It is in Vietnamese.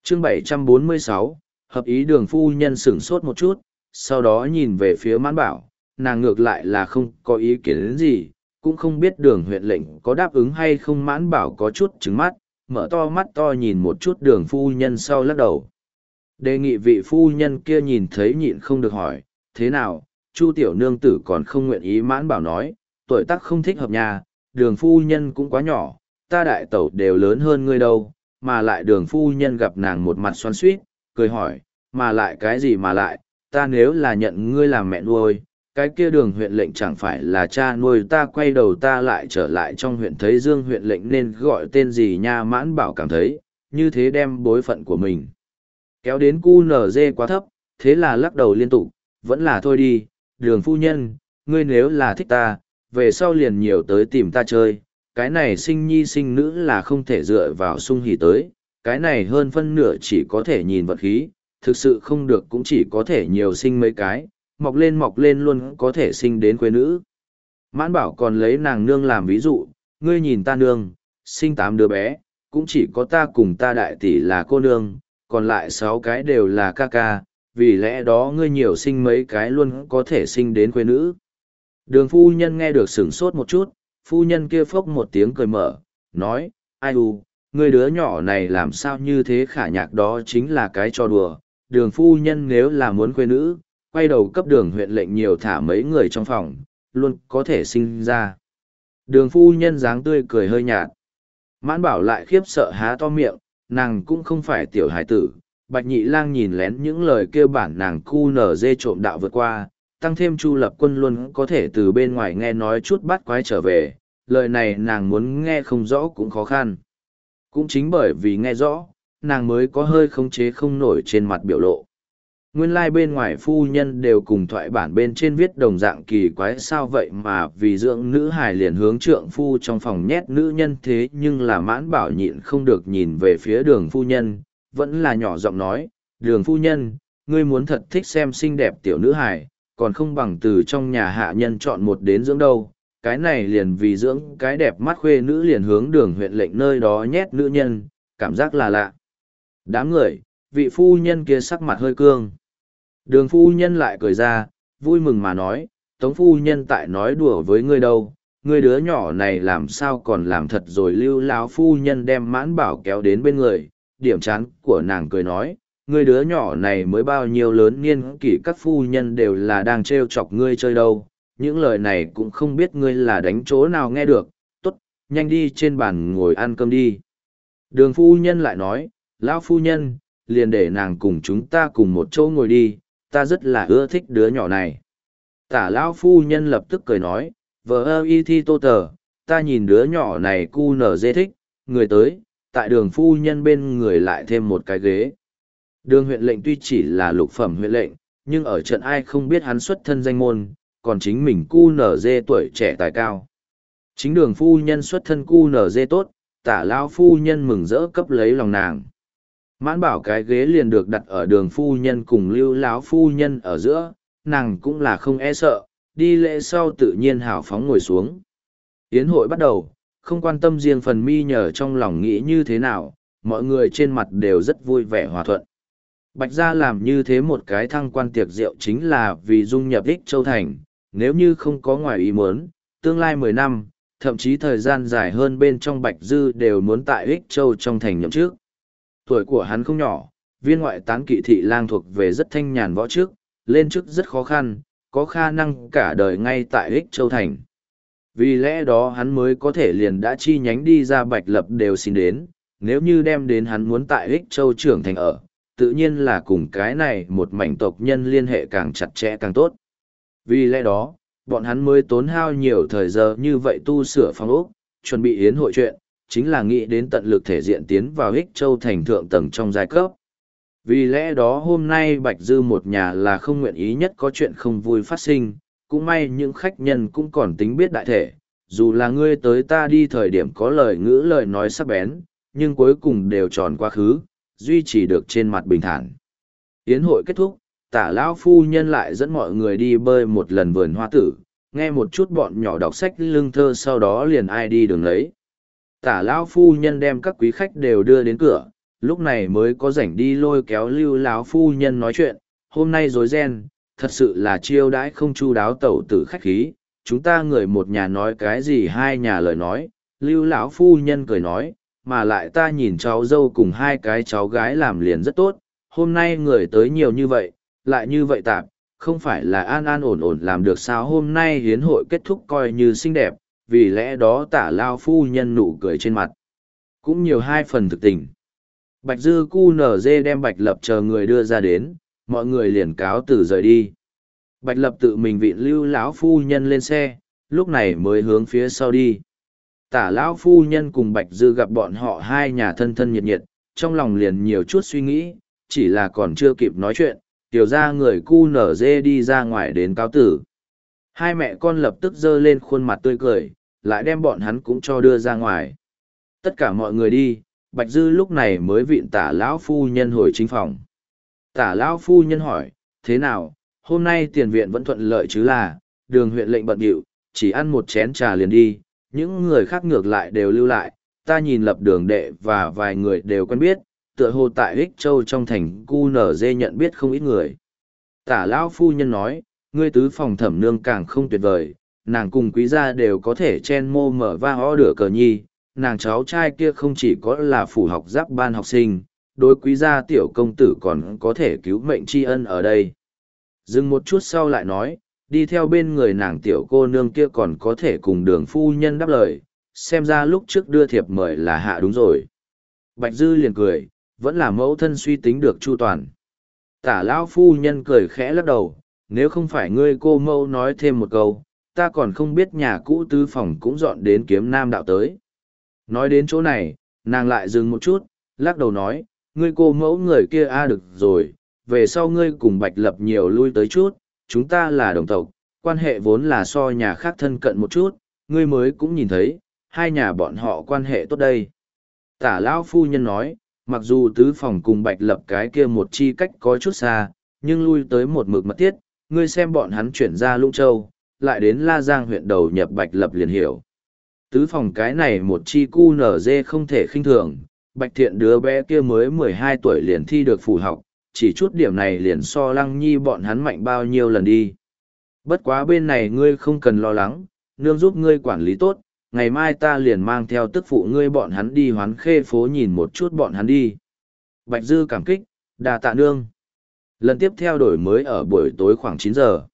chương 746, hợp ý Đường phu nhân sửng sốt một chút, sau đó nhìn về phía Mãn Bảo, nàng ngược lại là không có ý kiến đến gì, cũng không biết Đường huyện lệnh có đáp ứng hay không. Mãn Bảo có chút trứng mắt, mở to mắt to nhìn một chút Đường phu nhân sau lắc đầu. Đề nghị vị phu nhân kia nhìn thấy nhịn không được hỏi, thế nào, Chu tiểu nương tử còn không nguyện ý. Mãn Bảo nói, tuổi tác không thích hợp nhà, Đường phu nhân cũng quá nhỏ, ta đại tẩu đều lớn hơn ngươi đâu. Mà lại Đường phu nhân gặp nàng một mặt xoắn xuýt, cười hỏi, mà lại cái gì mà lại, ta nếu là nhận ngươi làm mẹ nuôi, cái kia Đường huyện lệnh chẳng phải là cha nuôi ta. Quay đầu ta lại trở lại trong huyện thấy Dương huyện lệnh nên gọi tên gì nha. Mãn Bảo cảm thấy, như thế đem bối phận của mình kéo đến QNZ quá thấp, thế là lắc đầu liên tục, vẫn là thôi đi, Đường phu nhân, ngươi nếu là thích ta, về sau liền nhiều tới tìm ta chơi, cái này sinh nhi sinh nữ là không thể dựa vào sung hỉ tới, cái này hơn phân nửa chỉ có thể nhìn vật khí, thực sự không được cũng chỉ có thể nhiều sinh mấy cái, mọc lên luôn có thể sinh đến quê nữ. Mãn Bảo còn lấy nàng nương làm ví dụ, ngươi nhìn ta nương, sinh 8 đứa bé, cũng chỉ có ta cùng ta đại tỷ là cô nương, còn lại 6 cái đều là ca ca, vì lẽ đó ngươi nhiều sinh mấy cái luôn có thể sinh đến quê nữ. Đường phu nhân nghe được sửng sốt một chút, phu nhân kia phốc một tiếng cười mở, nói, ai u, ngươi đứa nhỏ này làm sao như thế khả nhạc, đó chính là cái trò đùa. Đường phu nhân nếu là muốn quê nữ, quay đầu cấp Đường huyện lệnh nhiều thả mấy người trong phòng, luôn có thể sinh ra. Đường phu nhân dáng tươi cười hơi nhạt. Mãn Bảo lại khiếp sợ há to miệng, nàng cũng không phải tiểu hải tử. Bạch Nhị Lang nhìn lén những lời kêu bản nàng QNZ trộm đạo vượt qua, tăng thêm Chu Lập Quân luôn có thể từ bên ngoài nghe nói chút bắt quái trở về, lời này nàng muốn nghe không rõ cũng khó khăn. Cũng chính bởi vì nghe rõ, nàng mới có hơi khống chế không nổi trên mặt biểu lộ. Nguyên lai bên ngoài phu nhân đều cùng thoại bản bên trên viết đồng dạng kỳ quái, sao vậy mà vì dưỡng nữ hài liền hướng trượng phu trong phòng nhét nữ nhân. Thế nhưng là Mãn Bảo nhịn không được nhìn về phía Đường phu nhân, vẫn là nhỏ giọng nói, Đường phu nhân, ngươi muốn thật thích xem xinh đẹp tiểu nữ hài, còn không bằng từ trong nhà hạ nhân chọn một đến dưỡng đâu. Cái này liền vì dưỡng cái đẹp mắt khuê nữ liền hướng Đường huyện lệnh nơi đó nhét nữ nhân, cảm giác là lạ. Đám người, vị phu nhân kia sắc mặt hơi cương. Đường phu nhân lại cười ra, vui mừng mà nói, Tống phu nhân tại nói đùa với ngươi đâu, ngươi đứa nhỏ này làm sao còn làm thật rồi. Lưu lão phu nhân đem Mãn Bảo kéo đến bên người, điểm chán của nàng cười nói, ngươi đứa nhỏ này mới bao nhiêu lớn niên kỷ, các phu nhân đều là đang trêu chọc ngươi chơi đâu, những lời này cũng không biết ngươi là đánh chỗ nào nghe được, tốt, nhanh đi trên bàn ngồi ăn cơm đi. Đường phu nhân lại nói, lão phu nhân, liền để nàng cùng chúng ta cùng một chỗ ngồi đi, ta rất là ưa thích đứa nhỏ này. Tả lão phu nhân lập tức cười nói, vợ ơ y thi tô tờ, ta nhìn đứa nhỏ này cu nở dê thích, người tới, tại Đường phu nhân bên người lại thêm một cái ghế. Đường huyện lệnh tuy chỉ là lục phẩm huyện lệnh, nhưng ở trận ai không biết hắn xuất thân danh môn, còn chính mình cu nở dê tuổi trẻ tài cao. Chính Đường phu nhân xuất thân cu nở dê tốt, tả lão phu nhân mừng rỡ cấp lấy lòng nàng. Mãn Bảo cái ghế liền được đặt ở Đường phu nhân cùng Lưu lão phu nhân ở giữa, nàng cũng là không e sợ, đi lễ sau tự nhiên hào phóng ngồi xuống. Yến hội bắt đầu, không quan tâm riêng phần mi nhờ trong lòng nghĩ như thế nào, mọi người trên mặt đều rất vui vẻ hòa thuận. Bạch gia làm như thế một cái thăng quan tiệc rượu chính là vì dung nhập Ích Châu Thành, nếu như không có ngoài ý muốn, tương lai 10 năm, thậm chí thời gian dài hơn bên trong Bạch Dư đều muốn tại Ích Châu trong thành nhậm chức. Tuổi của hắn không nhỏ, viên ngoại tán kỵ thị lang thuộc về rất thanh nhàn võ trước, lên chức rất khó khăn, có khả năng cả đời ngay tại Ích Châu Thành. Vì lẽ đó hắn mới có thể liền đã chi nhánh đi ra Bạch Lập đều xin đến, nếu như đem đến hắn muốn tại Ích Châu trưởng thành ở, tự nhiên là cùng cái này một mảnh tộc nhân liên hệ càng chặt chẽ càng tốt. Vì lẽ đó, bọn hắn mới tốn hao nhiều thời giờ như vậy tu sửa phòng ốc, chuẩn bị yến hội chuyện, chính là nghĩ đến tận lực thể diện tiến vào Ích Châu thành thượng tầng trong giai cấp. Vì lẽ đó hôm nay Bạch Dư một nhà là không nguyện ý nhất có chuyện không vui phát sinh, cũng may những khách nhân cũng còn tính biết đại thể, dù là ngươi tới ta đi thời điểm có lời ngữ lời nói sắc bén, nhưng cuối cùng đều tròn quá khứ, duy trì được trên mặt bình thản. Yến hội kết thúc, Tả lão phu nhân lại dẫn mọi người đi bơi một lần vườn hoa tử, nghe một chút bọn nhỏ đọc sách lưng thơ, sau đó liền ai đi đường lấy. Tả lão phu nhân đem các quý khách đều đưa đến cửa, lúc này mới có rảnh đi lôi kéo Lưu lão phu nhân nói chuyện, hôm nay rối ren, thật sự là chiêu đãi không chu đáo tẩu tử khách khí, chúng ta người một nhà nói cái gì hai nhà lời nói, Lưu lão phu nhân cười nói, mà lại ta nhìn cháu dâu cùng hai cái cháu gái làm liền rất tốt, hôm nay người tới nhiều như vậy, lại như vậy tạp, không phải là an an ổn ổn làm được sao. Hôm nay hiến hội kết thúc coi như xinh đẹp, vì lẽ đó Tả lao phu nhân nụ cười trên mặt cũng nhiều hai phần thực tình. Bạch Dư cu nở dê đem Bạch Lập chờ người đưa ra đến, mọi người liền cáo từ rời đi. Bạch Lập tự mình vịn Lưu lão phu nhân lên xe, lúc này mới hướng phía sau đi. Tả lão phu nhân cùng Bạch Dư gặp bọn họ hai nhà thân thân nhiệt nhiệt, trong lòng liền nhiều chút suy nghĩ, chỉ là còn chưa kịp nói chuyện, tiểu ra người cu nở dê đi ra ngoài đến cáo tử. Hai mẹ con lập tức giơ lên khuôn mặt tươi cười, lại đem bọn hắn cũng cho đưa ra ngoài. Tất cả mọi người đi, Bạch Dư lúc này mới vịn Tả lão phu nhân hồi chính phòng. Tả lão phu nhân hỏi, thế nào, hôm nay tiền viện vẫn thuận lợi chứ? Là Đường huyện lệnh bận bịu, chỉ ăn một chén trà liền đi, những người khác ngược lại đều lưu lại, ta nhìn Lập Đường đệ và vài người đều quen biết, tựa hồ tại Ích Châu trong thành cu nở dê nhận biết không ít người. Tả lão phu nhân nói, ngươi tứ phòng thẩm nương càng không tuyệt vời, nàng cùng quý gia đều có thể chen mô mở va ho đửa cờ nhi, nàng cháu trai kia không chỉ có là phủ học giáp ban học sinh, đối quý gia tiểu công tử còn có thể cứu mệnh tri ân ở đây. Dừng một chút sau lại nói, đi theo bên người nàng tiểu cô nương kia còn có thể cùng Đường phu nhân đáp lời, xem ra lúc trước đưa thiệp mời là hạ đúng rồi. Bạch Dư liền cười, vẫn là mẫu thân suy tính được chu toàn. Tả lão phu nhân cười khẽ lắc đầu, nếu không phải ngươi cô mẫu nói thêm một câu, ta còn không biết nhà cũ tứ phòng cũng dọn đến Kiếm Nam đạo tới. Nói đến chỗ này, nàng lại dừng một chút, lắc đầu nói, ngươi cô mẫu người kia được rồi, về sau ngươi cùng Bạch Lập nhiều lui tới chút, chúng ta là đồng tộc, quan hệ vốn là so nhà khác thân cận một chút, ngươi mới cũng nhìn thấy, hai nhà bọn họ quan hệ tốt đây. Tả lão phu nhân nói, mặc dù tứ phòng cùng Bạch Lập cái kia một chi cách có chút xa, nhưng lui tới một mực mật thiết, ngươi xem bọn hắn chuyển ra Lũng Châu, lại đến La Giang huyện đầu nhập Bạch Lập liền hiểu. Tứ phòng cái này một chi cu nở dê không thể khinh thường, Bạch Thiện đứa bé kia mới 12 tuổi liền thi được phủ học, chỉ chút điểm này liền so Lăng Nhi bọn hắn mạnh bao nhiêu lần đi. Bất quá bên này ngươi không cần lo lắng, nương giúp ngươi quản lý tốt, ngày mai ta liền mang theo tức phụ ngươi bọn hắn đi Hoán Khê phố nhìn một chút bọn hắn đi. Bạch Dư cảm kích, đà tạ nương. Lần tiếp theo đổi mới ở buổi tối khoảng 9 giờ.